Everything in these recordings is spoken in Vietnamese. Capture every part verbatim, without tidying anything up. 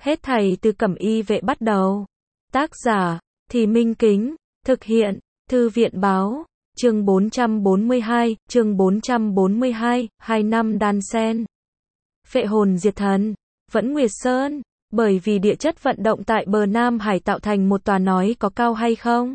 Hết thảy từ Cẩm Y Vệ bắt đầu. Tác giả, Thì Minh Kính, thực hiện, Thư viện Báo, chương bốn trăm bốn mươi hai, chương bốn trăm bốn mươi hai, hai năm đan sen. Phệ hồn diệt thần, Vẫn Nguyệt Sơn, bởi vì địa chất vận động tại bờ Nam Hải tạo thành một tòa nói có cao hay không?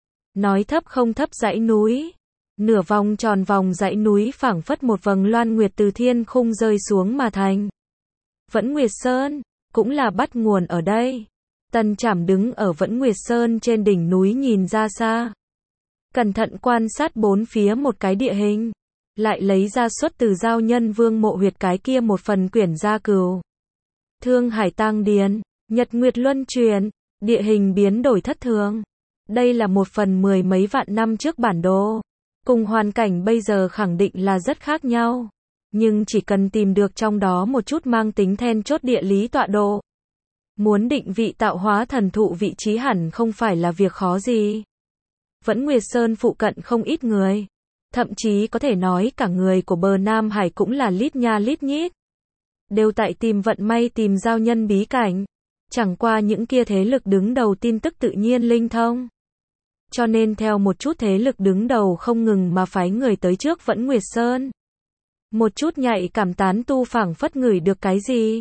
Nói thấp không thấp dãy núi. Nửa vòng tròn vòng dãy núi phảng phất một vầng loan nguyệt từ thiên khung rơi xuống mà thành. Vẫn Nguyệt Sơn, cũng là bắt nguồn ở đây. Tần Trảm đứng ở Vẫn Nguyệt Sơn trên đỉnh núi nhìn ra xa. Cẩn thận quan sát bốn phía một cái địa hình. Lại lấy ra xuất từ Giao Nhân Vương mộ huyệt cái kia một phần quyển gia cừu. Thương Hải Tang Điền, Nhật Nguyệt Luân Chuyển, địa hình biến đổi thất thường. Đây là một phần mười mấy vạn năm trước bản đồ. Cùng hoàn cảnh bây giờ khẳng định là rất khác nhau. Nhưng chỉ cần tìm được trong đó một chút mang tính then chốt địa lý tọa độ. Muốn định vị tạo hóa thần thụ vị trí hẳn không phải là việc khó gì. Vẫn Nguyệt Sơn phụ cận không ít người. Thậm chí có thể nói cả người của bờ Nam Hải cũng là lít nha lít nhít. Đều tại tìm vận may tìm giao nhân bí cảnh. Chẳng qua những kia thế lực đứng đầu tin tức tự nhiên linh thông. Cho nên theo một chút thế lực đứng đầu không ngừng mà phái người tới trước Vẫn Nguyệt Sơn. Một chút nhạy cảm tán tu phảng phất ngửi được cái gì.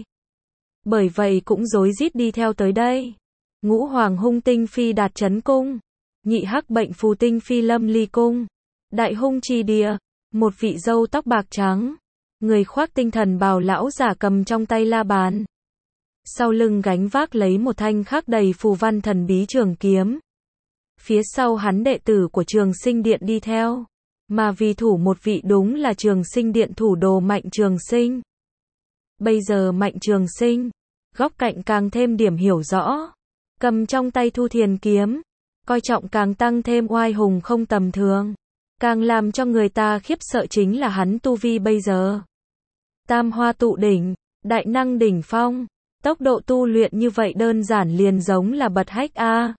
Bởi vậy cũng rối rít đi theo tới đây. Ngũ Hoàng Hung Tinh Phi Đạt Trấn Cung. Nhị Hắc Bệnh Phù Tinh Phi Lâm Ly Cung. Đại Hung Chi Địa. Một vị dâu tóc bạc trắng. Người khoác tinh thần bào lão giả cầm trong tay la bàn. Sau lưng gánh vác lấy một thanh khắc đầy phù văn thần bí trường kiếm. Phía sau hắn đệ tử của Trường Sinh Điện đi theo. Mà vì thủ một vị đúng là Trường Sinh Điện thủ đồ Mạnh Trường Sinh. Bây giờ Mạnh Trường Sinh, góc cạnh càng thêm điểm hiểu rõ. Cầm trong tay Thu Thiền kiếm. Coi trọng càng tăng thêm oai hùng không tầm thường. Càng làm cho người ta khiếp sợ chính là hắn tu vi bây giờ. Tam Hoa Tụ Đỉnh, Đại Năng Đỉnh Phong. Tốc độ tu luyện như vậy đơn giản liền giống là bật hách a.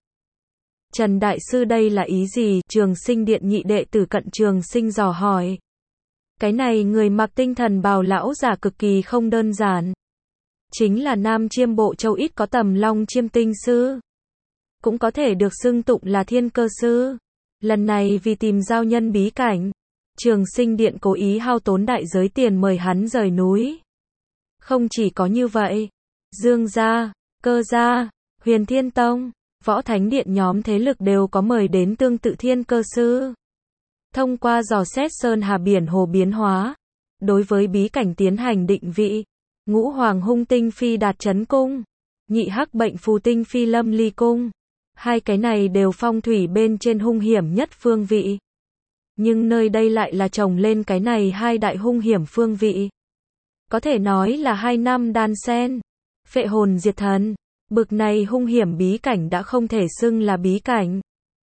Trần Đại Sư đây là ý gì? Trường Sinh Điện nhị đệ tử Cận Trường Sinh dò hỏi. Cái này người mặc tinh thần bào lão giả cực kỳ không đơn giản. Chính là Nam Chiêm Bộ Châu ít có Tầm Long Chiêm Tinh Sư. Cũng có thể được xưng tụng là Thiên Cơ Sư. Lần này vì tìm giao nhân bí cảnh, Trường Sinh Điện cố ý hao tốn đại giới tiền mời hắn rời núi. Không chỉ có như vậy, Dương gia, Cơ gia, Huyền Thiên Tông, Võ Thánh Điện nhóm thế lực đều có mời đến tương tự Thiên Cơ Sư. Thông qua dò xét sơn hà biển hồ biến hóa, đối với bí cảnh tiến hành định vị. Ngũ Hoàng Hung Tinh Phi Đạt Trấn Cung, Nhị Hắc Bệnh Phù Tinh Phi Lâm Ly Cung. Hai cái này đều phong thủy bên trên hung hiểm nhất phương vị. Nhưng nơi đây lại là chồng lên cái này hai đại hung hiểm phương vị. Có thể nói là hai năm đan sen. Phệ hồn diệt thần. Bực này hung hiểm bí cảnh đã không thể xưng là bí cảnh.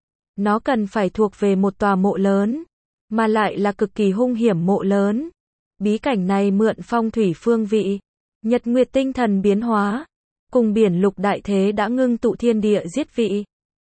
Nó cần phải thuộc về một tòa mộ lớn. Mà lại là cực kỳ hung hiểm mộ lớn. Bí cảnh này mượn phong thủy phương vị. Nhật nguyệt tinh thần biến hóa. Cùng biển lục đại thế đã ngưng tụ thiên địa giết vị.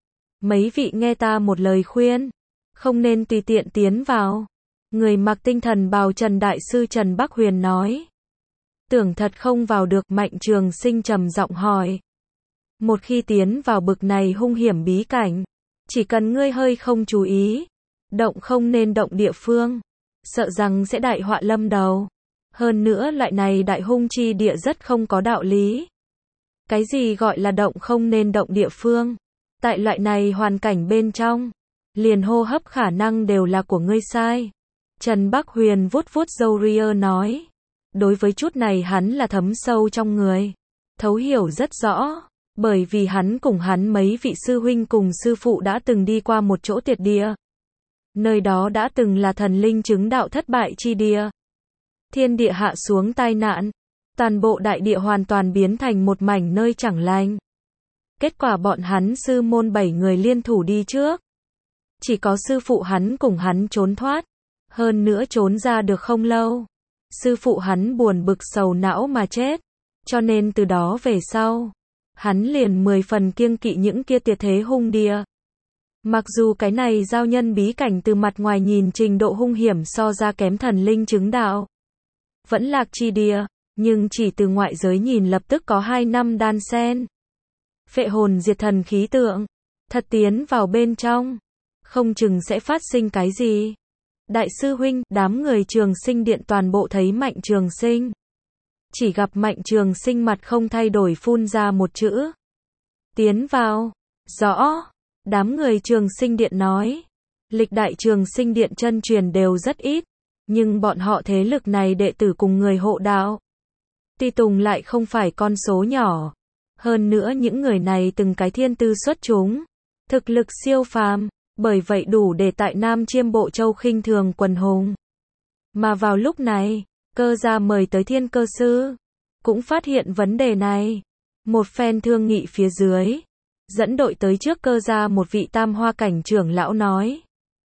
Mấy vị nghe ta một lời khuyên. Không nên tùy tiện tiến vào. Người mặc tinh thần bào Trần Đại Sư Trần Bắc Huyền nói. Tưởng thật không vào được? Mạnh Trường Sinh trầm giọng hỏi. Một khi tiến vào bực này hung hiểm bí cảnh, chỉ cần ngươi hơi không chú ý, động không nên động địa phương, sợ rằng sẽ đại họa lâm đầu. Hơn nữa loại này đại hung chi địa rất không có đạo lý. Cái gì gọi là động không nên động địa phương? Tại loại này hoàn cảnh bên trong, liền hô hấp khả năng đều là của ngươi sai. Trần Bắc Huyền vuốt vuốt râu ria nói. Đối với chút này hắn là thấm sâu trong người, thấu hiểu rất rõ. Bởi vì hắn cùng hắn mấy vị sư huynh cùng sư phụ đã từng đi qua một chỗ tuyệt địa. Nơi đó đã từng là thần linh chứng đạo thất bại chi địa. Thiên địa hạ xuống tai nạn. Toàn bộ đại địa hoàn toàn biến thành một mảnh nơi chẳng lành. Kết quả bọn hắn sư môn bảy người liên thủ đi trước. Chỉ có sư phụ hắn cùng hắn trốn thoát. Hơn nữa trốn ra được không lâu. Sư phụ hắn buồn bực sầu não mà chết. Cho nên từ đó về sau, hắn liền mười phần kiêng kỵ những kia tuyệt thế hung địa. Mặc dù cái này giao nhân bí cảnh từ mặt ngoài nhìn trình độ hung hiểm so ra kém thần linh chứng đạo. Vẫn Lạc chi địa, Nhưng chỉ từ ngoại giới nhìn lập tức có hai năm đan sen. Phệ hồn diệt thần khí tượng. Thật tiến vào bên trong. Không chừng sẽ phát sinh cái gì. Đại sư huynh, đám người Trường Sinh Điện toàn bộ thấy Mạnh Trường Sinh. Chỉ gặp Mạnh Trường Sinh mặt không thay đổi phun ra một chữ. Tiến vào. Rõ. Đám người Trường Sinh Điện nói. Lịch đại Trường Sinh Điện chân truyền đều rất ít. Nhưng bọn họ thế lực này đệ tử cùng người hộ đạo. Ti tùng lại không phải con số nhỏ. Hơn nữa những người này từng cái thiên tư xuất chúng. Thực lực siêu phàm. Bởi vậy đủ để tại Nam Chiêm Bộ Châu khinh thường quần hùng. Mà vào lúc này, Cơ gia mời tới Thiên Cơ Sư. Cũng phát hiện vấn đề này. Một phen thương nghị phía dưới. Dẫn đội tới trước Cơ gia một vị tam hoa cảnh trưởng lão nói.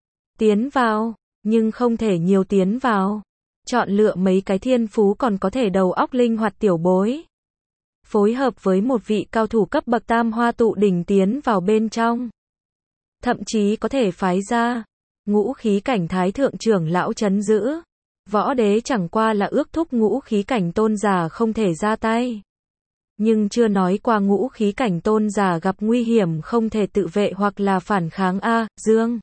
Tiến vào, nhưng không thể nhiều tiến vào. Chọn lựa mấy cái thiên phú còn có thể đầu óc linh hoạt tiểu bối. Phối hợp với một vị cao thủ cấp bậc tam hoa tụ đỉnh tiến vào bên trong. Thậm chí có thể phái ra ngũ khí cảnh thái thượng trưởng lão trấn giữ. Võ đế chẳng qua là ước thúc ngũ khí cảnh tôn giả không thể ra tay. Nhưng chưa nói qua ngũ khí cảnh tôn giả gặp nguy hiểm không thể tự vệ hoặc là phản kháng A, Dương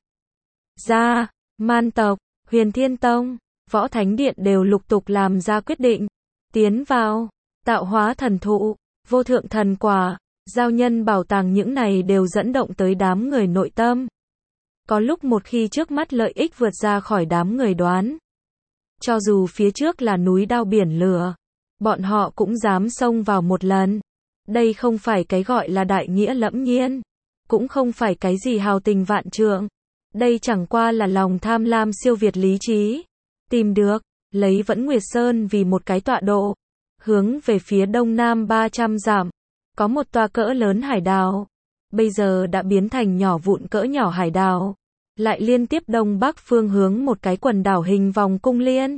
gia, Man tộc, Huyền Thiên Tông, Võ Thánh Điện đều lục tục làm ra quyết định. Tiến vào, tạo hóa thần thụ, vô thượng thần quả, giao nhân bảo tàng những này đều dẫn động tới đám người nội tâm. Có lúc một khi trước mắt lợi ích vượt ra khỏi đám người đoán. Cho dù phía trước là núi đao biển lửa, bọn họ cũng dám xông vào một lần. Đây không phải cái gọi là đại nghĩa lẫm nhiên, cũng không phải cái gì hào tình vạn trượng. Đây chẳng qua là lòng tham lam siêu việt lý trí. Tìm được, lấy Vẫn Nguyệt Sơn vì một cái tọa độ. Hướng về phía đông nam ba trăm dặm, có một tòa cỡ lớn hải đảo. Bây giờ đã biến thành nhỏ vụn cỡ nhỏ hải đảo. Lại liên tiếp đông bắc phương hướng một cái quần đảo hình vòng cung liên.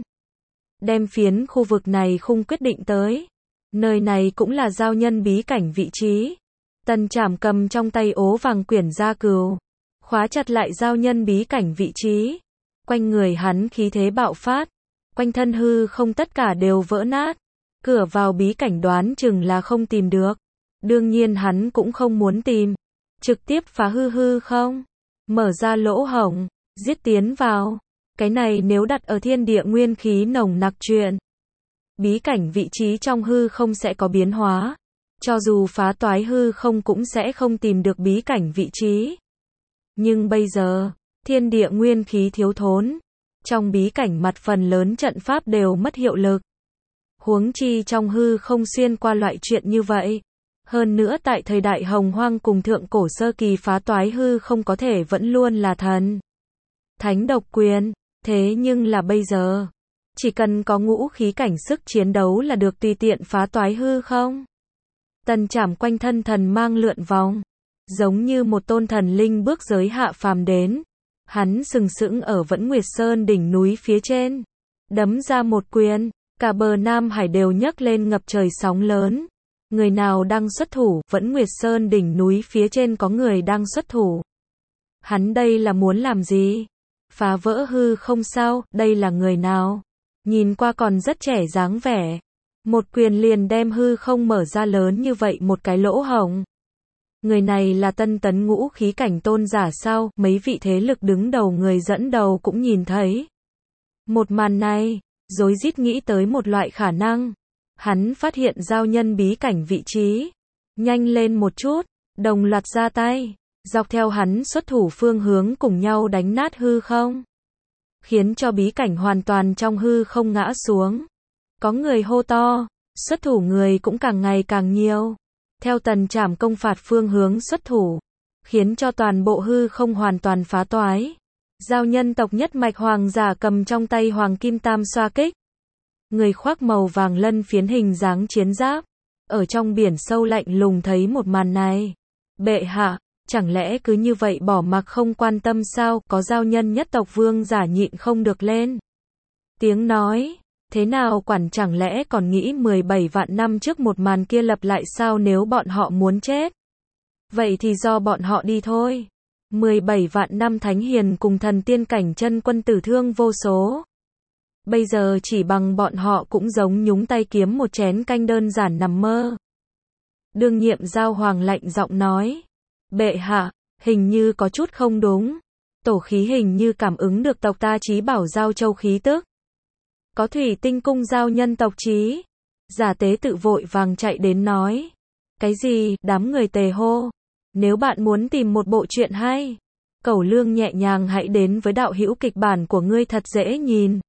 Đem phiến khu vực này khung quyết định tới. Nơi này cũng là giao nhân bí cảnh vị trí. Tần Trảm cầm trong tay ố vàng quyển gia cừu. Khóa chặt lại giao nhân bí cảnh vị trí. Quanh người hắn khí thế bạo phát. Quanh thân hư không tất cả đều vỡ nát. Cửa vào bí cảnh đoán chừng là không tìm được. Đương nhiên hắn cũng không muốn tìm. Trực tiếp phá hư hư không. Mở ra lỗ hổng. Giết tiến vào. Cái này nếu đặt ở thiên địa nguyên khí nồng nặc chuyện. Bí cảnh vị trí trong hư không sẽ có biến hóa. Cho dù phá toái hư không cũng sẽ không tìm được bí cảnh vị trí. Nhưng bây giờ, thiên địa nguyên khí thiếu thốn. Trong bí cảnh mặt phần lớn trận pháp đều mất hiệu lực. Huống chi trong hư không xuyên qua loại chuyện như vậy. Hơn nữa tại thời đại hồng hoang cùng thượng cổ sơ kỳ phá toái hư không có thể vẫn luôn là thần thánh độc quyền. Thế nhưng là bây giờ, chỉ cần có ngũ khí cảnh sức chiến đấu là được tùy tiện phá toái hư không. Tần Trảm quanh thân thần mang lượn vòng, giống như một tôn thần linh bước giới hạ phàm đến. Hắn sừng sững ở Vẫn Nguyệt Sơn đỉnh núi phía trên, đấm ra một quyền, cả bờ Nam Hải đều nhấc lên ngập trời sóng lớn. Người nào đang xuất thủ? Vẫn Nguyệt Sơn đỉnh núi phía trên có người đang xuất thủ. Hắn đây là muốn làm gì? Phá vỡ hư không sao? Đây là người nào? Nhìn qua còn rất trẻ dáng vẻ. Một quyền liền đem hư không mở ra lớn như vậy một cái lỗ hổng. Người này là tân tấn ngũ khí cảnh tôn giả sao? Mấy vị thế lực đứng đầu người dẫn đầu cũng nhìn thấy. Một màn này, rối rít nghĩ tới một loại khả năng. Hắn phát hiện giao nhân bí cảnh vị trí. Nhanh lên một chút, đồng loạt ra tay. Dọc theo hắn xuất thủ phương hướng cùng nhau đánh nát hư không. Khiến cho bí cảnh hoàn toàn trong hư không ngã xuống. Có người hô to, xuất thủ người cũng càng ngày càng nhiều. Theo Tần Trảm công phạt phương hướng xuất thủ. Khiến cho toàn bộ hư không hoàn toàn phá toái. Giao nhân tộc nhất mạch hoàng giả cầm trong tay hoàng kim tam xoa kích. Người khoác màu vàng lân phiến hình dáng chiến giáp. Ở trong biển sâu lạnh lùng thấy một màn này. Bệ hạ, chẳng lẽ cứ như vậy bỏ mặc không quan tâm sao? Có giao nhân nhất tộc vương giả nhịn không được lên tiếng nói. Thế nào quản, chẳng lẽ còn nghĩ mười bảy vạn năm trước một màn kia lặp lại sao? Nếu bọn họ muốn chết, vậy thì do bọn họ đi thôi. mười bảy vạn năm thánh hiền cùng thần tiên cảnh chân quân tử thương vô số. Bây giờ chỉ bằng bọn họ cũng giống nhúng tay kiếm một chén canh đơn giản nằm mơ. Đương nhiệm Giao Hoàng lạnh giọng nói. Bệ hạ, hình như có chút không đúng. Tổ khí hình như cảm ứng được tộc ta Chí Bảo Giao Châu khí tức. Có thủy tinh cung giao nhân tộc Chí. Giả tế tự vội vàng chạy đến nói. Cái gì, đám người tề hô. Nếu bạn muốn tìm một bộ truyện hay, Cẩu Lương nhẹ nhàng hãy đến với đạo hữu kịch bản của ngươi thật dễ nhìn.